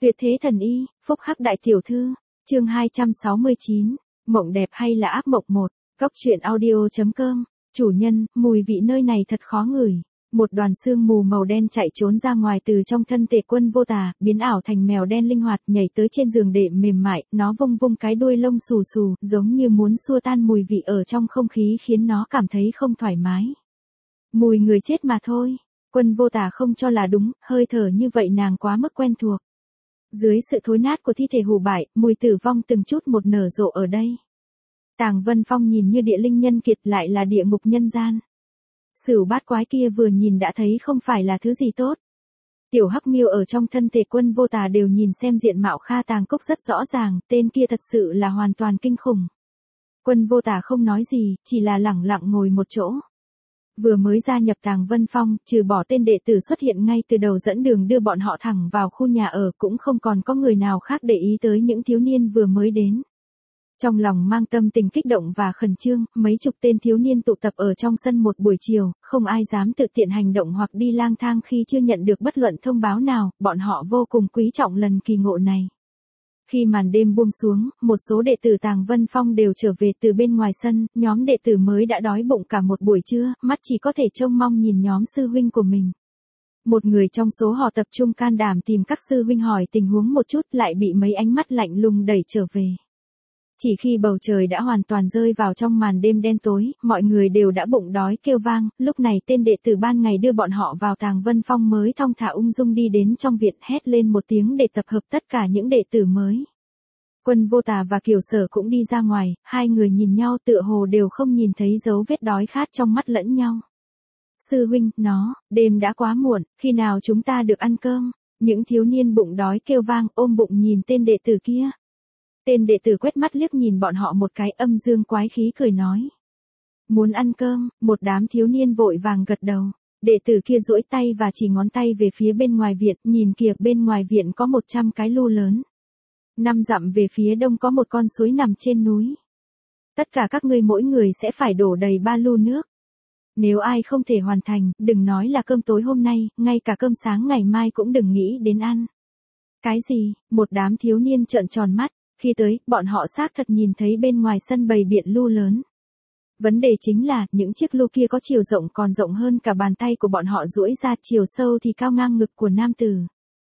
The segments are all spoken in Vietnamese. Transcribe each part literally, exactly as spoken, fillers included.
Tuyệt thế thần y, phúc hắc đại tiểu thư, chương hai trăm sáu mươi chín, mộng đẹp hay là ác mộng một, cốc truyện audio.com, chủ nhân, mùi vị nơi này thật khó ngửi. Một đoàn sương mù màu đen chạy trốn ra ngoài từ trong thân thể Quân Vô Tà, biến ảo thành mèo đen linh hoạt nhảy tới trên giường đệm mềm mại, nó vung vung cái đuôi lông xù xù, giống như muốn xua tan mùi vị ở trong không khí khiến nó cảm thấy không thoải mái. Mùi người chết mà thôi, Quân Vô Tà không cho là đúng, hơi thở như vậy nàng quá mức quen thuộc. Dưới sự thối nát của thi thể hủ bại, mùi tử vong từng chút một nở rộ ở đây. Tàng Vân Phong nhìn như địa linh nhân kiệt lại là địa ngục nhân gian. Sửu bát quái kia vừa nhìn đã thấy không phải là thứ gì tốt. Tiểu Hắc Miêu ở trong thân thể Quân Vô Tà đều nhìn xem diện mạo Kha Tàng Cốc rất rõ ràng, tên kia thật sự là hoàn toàn kinh khủng. Quân Vô Tà không nói gì, chỉ là lẳng lặng ngồi một chỗ. Vừa mới gia nhập Tàng Vân Phong, trừ bỏ tên đệ tử xuất hiện ngay từ đầu dẫn đường đưa bọn họ thẳng vào khu nhà ở, cũng không còn có người nào khác để ý tới những thiếu niên vừa mới đến. Trong lòng mang tâm tình kích động và khẩn trương, mấy chục tên thiếu niên tụ tập ở trong sân một buổi chiều, không ai dám tự tiện hành động hoặc đi lang thang khi chưa nhận được bất luận thông báo nào, bọn họ vô cùng quý trọng lần kỳ ngộ này. Khi màn đêm buông xuống, một số đệ tử Tàng Vân Phong đều trở về từ bên ngoài sân, nhóm đệ tử mới đã đói bụng cả một buổi trưa, mắt chỉ có thể trông mong nhìn nhóm sư huynh của mình. Một người trong số họ tập trung can đảm tìm các sư huynh hỏi tình huống một chút lại bị mấy ánh mắt lạnh lùng đẩy trở về. Chỉ khi bầu trời đã hoàn toàn rơi vào trong màn đêm đen tối, mọi người đều đã bụng đói kêu vang, lúc này tên đệ tử ban ngày đưa bọn họ vào Tàng Vân Phong mới thong thả ung dung đi đến trong viện hét lên một tiếng để tập hợp tất cả những đệ tử mới. Quân Vô Tà và Kiều Sở cũng đi ra ngoài, hai người nhìn nhau tựa hồ đều không nhìn thấy dấu vết đói khát trong mắt lẫn nhau. Sư huynh, nó, đêm đã quá muộn, khi nào chúng ta được ăn cơm? Những thiếu niên bụng đói kêu vang ôm bụng nhìn tên đệ tử kia. Tên đệ tử quét mắt liếc nhìn bọn họ một cái âm dương quái khí cười nói. Muốn ăn cơm, một đám thiếu niên vội vàng gật đầu. Đệ tử kia duỗi tay và chỉ ngón tay về phía bên ngoài viện, nhìn kìa bên ngoài viện có một trăm cái lu lớn. Năm dặm về phía đông có một con suối nằm trên núi. Tất cả các ngươi mỗi người sẽ phải đổ đầy ba lu nước. Nếu ai không thể hoàn thành, đừng nói là cơm tối hôm nay, ngay cả cơm sáng ngày mai cũng đừng nghĩ đến ăn. Cái gì? Một đám thiếu niên trợn tròn mắt. Khi tới, bọn họ xác thật nhìn thấy bên ngoài sân bày biện lu lớn. Vấn đề chính là, những chiếc lu kia có chiều rộng còn rộng hơn cả bàn tay của bọn họ duỗi ra, chiều sâu thì cao ngang ngực của nam tử.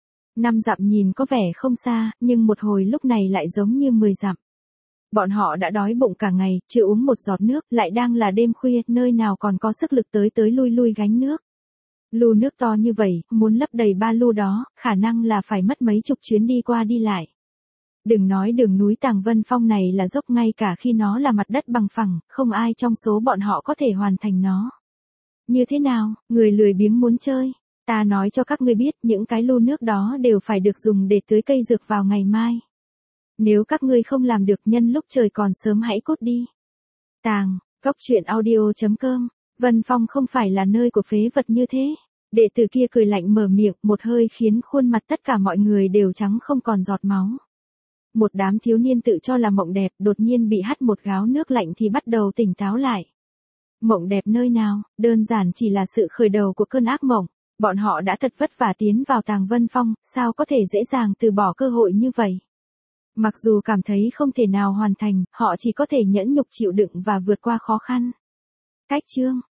Năm dặm nhìn có vẻ không xa, nhưng một hồi lúc này lại giống như mười dặm. Bọn họ đã đói bụng cả ngày, chưa uống một giọt nước, lại đang là đêm khuya, nơi nào còn có sức lực tới tới lui lui gánh nước. Lu nước to như vậy, muốn lấp đầy ba lu đó, khả năng là phải mất mấy chục chuyến đi qua đi lại. Đừng nói đường núi Tàng Vân Phong này là dốc, ngay cả khi nó là mặt đất bằng phẳng, không ai trong số bọn họ có thể hoàn thành nó. Như thế nào, người lười biếng muốn chơi? Ta nói cho các ngươi biết, những cái lu nước đó đều phải được dùng để tưới cây dược vào ngày mai. Nếu các ngươi không làm được, nhân lúc trời còn sớm hãy cút đi. Tàng, cốc truyện audio.com, Vân Phong không phải là nơi của phế vật như thế. Đệ tử kia cười lạnh mở miệng, một hơi khiến khuôn mặt tất cả mọi người đều trắng không còn giọt máu. Một đám thiếu niên tự cho là mộng đẹp, đột nhiên bị hắt một gáo nước lạnh thì bắt đầu tỉnh táo lại. Mộng đẹp nơi nào, đơn giản chỉ là sự khởi đầu của cơn ác mộng. Bọn họ đã thật vất vả tiến vào Tàng Vân Phong, sao có thể dễ dàng từ bỏ cơ hội như vậy? Mặc dù cảm thấy không thể nào hoàn thành, họ chỉ có thể nhẫn nhục chịu đựng và vượt qua khó khăn. Cách chương,